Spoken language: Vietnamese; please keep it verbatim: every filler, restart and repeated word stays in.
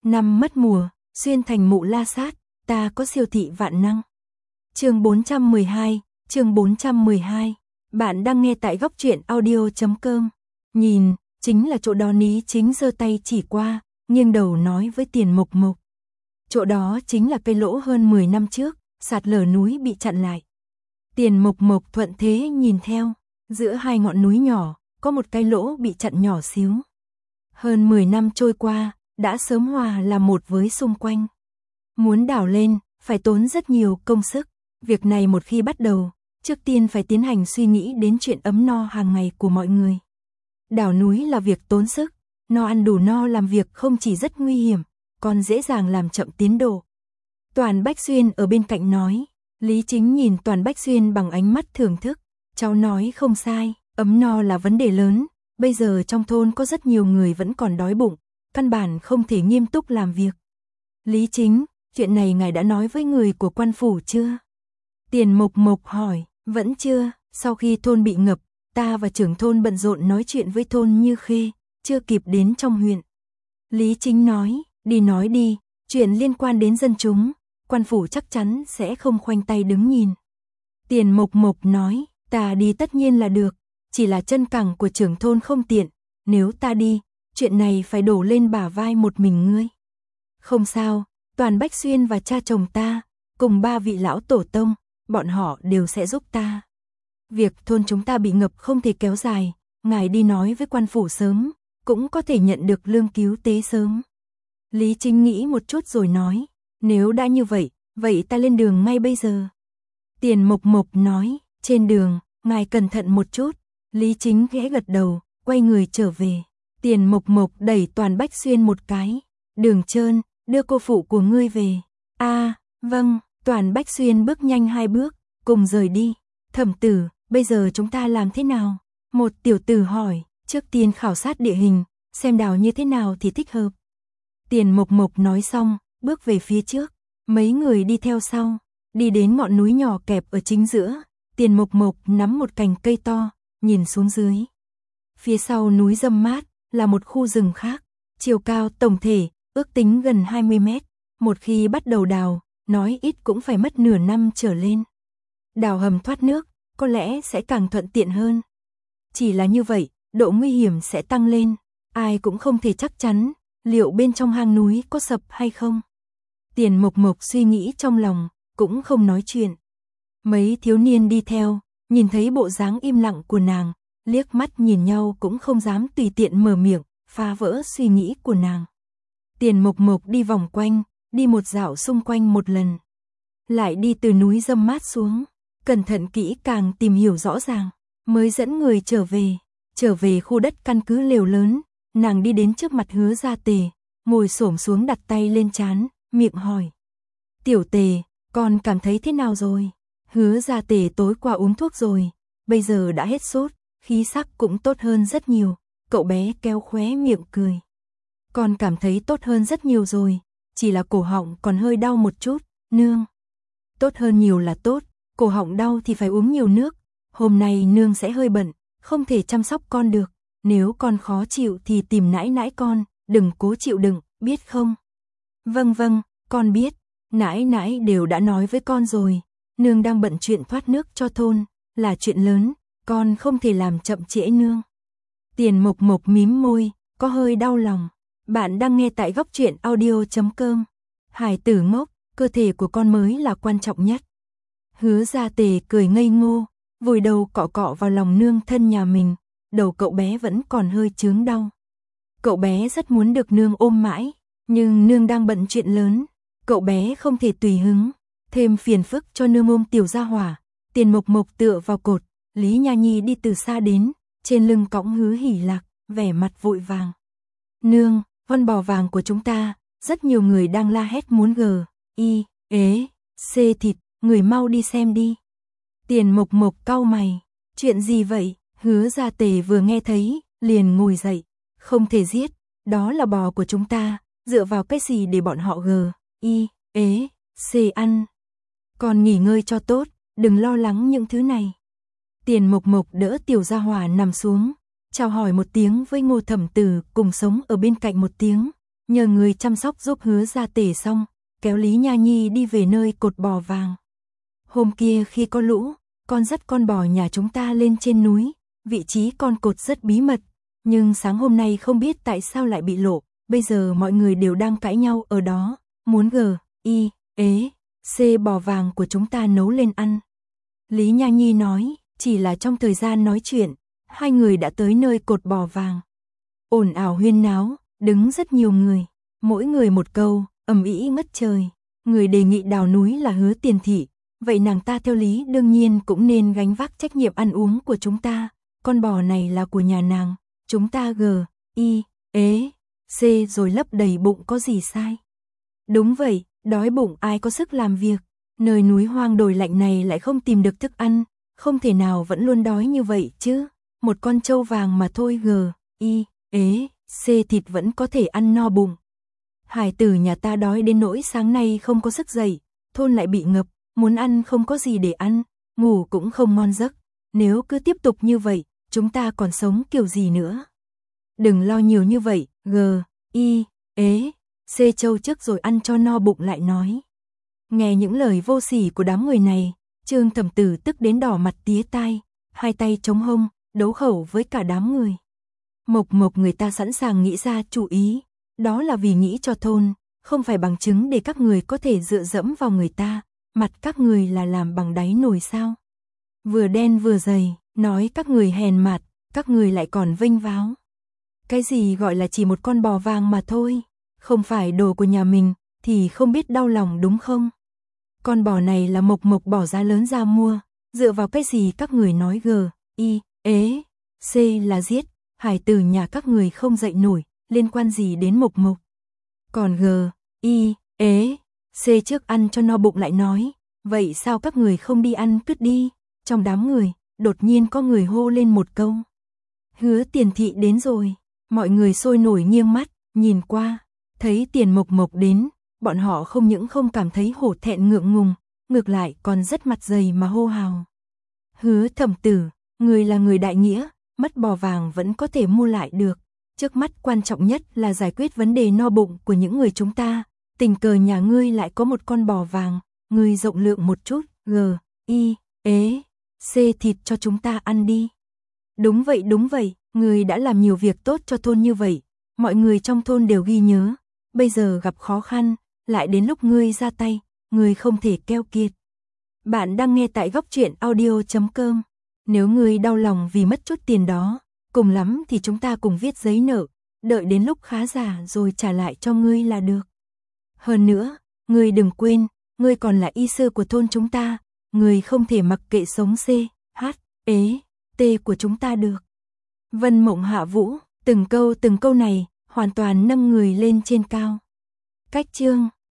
Năm mất mùa, xuyên thành mụ la sát, ta có siêu thị vạn năng. Chương bốn trăm mười hai, chương bốn trăm mười hai. Bạn đang nghe tại góc truyện audio chấm com. Nhìn, chính là chỗ đó. Ní Chính giơ tay chỉ qua, nghiêng đầu nói với Tiền Mộc Mộc. Chỗ đó chính là cây lỗ hơn mười năm trước, sạt lở núi bị chặn lại. Tiền Mộc Mộc thuận thế nhìn theo, giữa hai ngọn núi nhỏ, có một cái lỗ bị chặn nhỏ xíu. Hơn mười năm trôi qua, đã sớm hòa là một với xung quanh. Muốn đào lên, phải tốn rất nhiều công sức. Việc này một khi bắt đầu, trước tiên phải tiến hành suy nghĩ đến chuyện ấm no hàng ngày của mọi người. Đào núi là việc tốn sức, no ăn đủ no làm việc không chỉ rất nguy hiểm, còn dễ dàng làm chậm tiến độ. Toàn Bách Xuyên ở bên cạnh nói, Lý Chính nhìn Toàn Bách Xuyên bằng ánh mắt thưởng thức. Cháu nói không sai, ấm no là vấn đề lớn, bây giờ trong thôn có rất nhiều người vẫn còn đói bụng, căn bản không thể nghiêm túc làm việc. Lý Chính, chuyện này ngài đã nói với người của quan phủ chưa? Tiền Mộc Mộc hỏi, vẫn chưa, sau khi thôn bị ngập, ta và trưởng thôn bận rộn nói chuyện với thôn Như Khê, chưa kịp đến trong huyện. Lý Chính nói, đi nói đi, chuyện liên quan đến dân chúng, quan phủ chắc chắn sẽ không khoanh tay đứng nhìn. Tiền Mộc Mộc nói, ta đi tất nhiên là được, chỉ là chân cẳng của trưởng thôn không tiện, nếu ta đi, chuyện này phải đổ lên bả vai một mình ngươi. Không sao, Toàn Bách Xuyên và cha chồng ta, cùng ba vị lão tổ tông, bọn họ đều sẽ giúp ta. Việc thôn chúng ta bị ngập không thể kéo dài, ngài đi nói với quan phủ sớm, cũng có thể nhận được lương cứu tế sớm. Lý Chính nghĩ một chút rồi nói, nếu đã như vậy, vậy ta lên đường ngay bây giờ. Tiền Mộc Mộc nói, trên đường, ngài cẩn thận một chút. Lý Chính ghé gật đầu, quay người trở về. Tiền Mộc Mộc đẩy Toàn Bách Xuyên một cái, Đường Trơn, đưa cô phụ của ngươi về. A, à, vâng. Toàn Bách Xuyên bước nhanh hai bước, cùng rời đi. Thẩm tử, bây giờ chúng ta làm thế nào? Một tiểu tử hỏi, trước tiên khảo sát địa hình, xem đào như thế nào thì thích hợp. Tiền Mộc Mộc nói xong, bước về phía trước, mấy người đi theo sau, đi đến ngọn núi nhỏ kẹp ở chính giữa. Tiền Mộc Mộc nắm một cành cây to, nhìn xuống dưới. Phía sau núi râm mát, là một khu rừng khác, chiều cao tổng thể, ước tính gần hai mươi mét. Một khi bắt đầu đào, nói ít cũng phải mất nửa năm trở lên. Đào hầm thoát nước, có lẽ sẽ càng thuận tiện hơn. Chỉ là như vậy, độ nguy hiểm sẽ tăng lên, ai cũng không thể chắc chắn, liệu bên trong hang núi có sập hay không. Tiền Mộc Mộc suy nghĩ trong lòng, cũng không nói chuyện. Mấy thiếu niên đi theo, nhìn thấy bộ dáng im lặng của nàng, liếc mắt nhìn nhau cũng không dám tùy tiện mở miệng, phá vỡ suy nghĩ của nàng. Tiền Mộc Mộc đi vòng quanh, đi một dạo xung quanh một lần. Lại đi từ núi râm mát xuống, cẩn thận kỹ càng tìm hiểu rõ ràng, mới dẫn người trở về. Trở về khu đất căn cứ lều lớn, nàng đi đến trước mặt Hứa Gia Tề, ngồi xổm xuống đặt tay lên trán, miệng hỏi. Tiểu Tề, con cảm thấy thế nào rồi? Hứa Gia Tề tối qua uống thuốc rồi, bây giờ đã hết sốt, khí sắc cũng tốt hơn rất nhiều. Cậu bé kéo khóe miệng cười. Con cảm thấy tốt hơn rất nhiều rồi, chỉ là cổ họng còn hơi đau một chút, nương. Tốt hơn nhiều là tốt, cổ họng đau thì phải uống nhiều nước. Hôm nay nương sẽ hơi bận, không thể chăm sóc con được. Nếu con khó chịu thì tìm nãi nãi con, đừng cố chịu đựng, biết không? Vâng vâng, con biết, nãi nãi đều đã nói với con rồi. Nương đang bận chuyện thoát nước cho thôn, là chuyện lớn, con không thể làm chậm trễ nương. Tiền Mộc Mộc mím môi, có hơi đau lòng. Bạn đang nghe tại góc truyện audio chấm com. Hải tử ngốc, cơ thể của con mới là quan trọng nhất. Hứa Gia Tề cười ngây ngô, vùi đầu cọ cọ vào lòng nương thân nhà mình, đầu cậu bé vẫn còn hơi chướng đau. Cậu bé rất muốn được nương ôm mãi, nhưng nương đang bận chuyện lớn, cậu bé không thể tùy hứng, thêm phiền phức cho nương ôm tiểu gia hỏa. Tiền Mộc Mộc tựa vào cột, Lý Nha Nhi đi từ xa đến, trên lưng cõng Hứa Hỉ Lạc, vẻ mặt vội vàng. Nương, con bò vàng của chúng ta, rất nhiều người đang la hét muốn gờ, y, ế, xê thịt, người mau đi xem đi. Tiền Mộc Mộc cau mày, chuyện gì vậy? Hứa Gia Tề vừa nghe thấy, liền ngồi dậy, không thể giết, đó là bò của chúng ta, dựa vào cái gì để bọn họ gờ, y, ế, xê ăn. Con nghỉ ngơi cho tốt, đừng lo lắng những thứ này. Tiền Mộc Mộc đỡ tiểu gia hỏa nằm xuống, chào hỏi một tiếng với Ngô Thẩm Tử cùng sống ở bên cạnh một tiếng, nhờ người chăm sóc giúp Hứa Gia Tể xong, kéo Lý Nha Nhi đi về nơi cột bò vàng. Hôm kia khi có lũ, con dắt con bò nhà chúng ta lên trên núi, vị trí con cột rất bí mật, nhưng sáng hôm nay không biết tại sao lại bị lộ, bây giờ mọi người đều đang cãi nhau ở đó, muốn g, i, ế, c bò vàng của chúng ta nấu lên ăn. Lý Nha Nhi nói, chỉ là trong thời gian nói chuyện, hai người đã tới nơi cột bò vàng. Ồn ào huyên náo, đứng rất nhiều người, mỗi người một câu, ầm ĩ ngất trời. Người đề nghị đào núi là Hứa Tiền Thị, vậy nàng ta theo lý đương nhiên cũng nên gánh vác trách nhiệm ăn uống của chúng ta, con bò này là của nhà nàng, chúng ta g, i, ế, c rồi lấp đầy bụng có gì sai. Đúng vậy, đói bụng ai có sức làm việc, nơi núi hoang đồi lạnh này lại không tìm được thức ăn, không thể nào vẫn luôn đói như vậy chứ, một con trâu vàng mà thôi g, i, ế, c thịt vẫn có thể ăn no bụng. Hải tử nhà ta đói đến nỗi sáng nay không có sức dậy, thôn lại bị ngập, muốn ăn không có gì để ăn, ngủ cũng không ngon giấc, nếu cứ tiếp tục như vậy, chúng ta còn sống kiểu gì nữa. Đừng lo nhiều như vậy, g, i, ế, c châu trước rồi ăn cho no bụng lại nói. Nghe những lời vô sỉ của đám người này, Trương Thẩm Tử tức đến đỏ mặt tía tai, hai tay chống hông, đấu khẩu với cả đám người. Mộc Mộc người ta sẵn sàng nghĩ ra chủ ý, đó là vì nghĩ cho thôn, không phải bằng chứng để các người có thể dựa dẫm vào người ta, mặt các người là làm bằng đáy nồi sao. Vừa đen vừa dày, nói các người hèn mạt, các người lại còn vênh váo. Cái gì gọi là chỉ một con bò vàng mà thôi, không phải đồ của nhà mình, thì không biết đau lòng đúng không? Con bò này là Mộc Mộc bỏ giá lớn ra mua, dựa vào cái gì các người nói g, i, ế, c là giết, hải tử nhà các người không dậy nổi, liên quan gì đến Mộc Mộc. Còn g, i, ế, c trước ăn cho no bụng lại nói, vậy sao các người không đi ăn cứt đi? Trong đám người, đột nhiên có người hô lên một câu. Hứa Tiền Thị đến rồi, mọi người sôi nổi nghiêng mắt, nhìn qua, thấy Tiền Mộc Mộc đến, bọn họ không những không cảm thấy hổ thẹn ngượng ngùng, ngược lại còn rất mặt dày mà hô hào. Hứa Thẩm Tử, người là người đại nghĩa, mất bò vàng vẫn có thể mua lại được. Trước mắt quan trọng nhất là giải quyết vấn đề no bụng của những người chúng ta. Tình cờ nhà ngươi lại có một con bò vàng, ngươi rộng lượng một chút, g, i, ế, c thịt cho chúng ta ăn đi. Đúng vậy đúng vậy, ngươi đã làm nhiều việc tốt cho thôn như vậy, mọi người trong thôn đều ghi nhớ. Bây giờ gặp khó khăn, lại đến lúc ngươi ra tay, ngươi không thể keo kiệt. Bạn đang nghe tại góc truyện audio chấm com. Nếu ngươi đau lòng vì mất chút tiền đó, cùng lắm thì chúng ta cùng viết giấy nợ, đợi đến lúc khá giả rồi trả lại cho ngươi là được. Hơn nữa, ngươi đừng quên, ngươi còn là y sư của thôn chúng ta, ngươi không thể mặc kệ sống c, h, ế, t của chúng ta được. Vân Mộng Hạ Vũ, từng câu từng câu này, hoàn toàn nâng người lên trên cao. Cách chương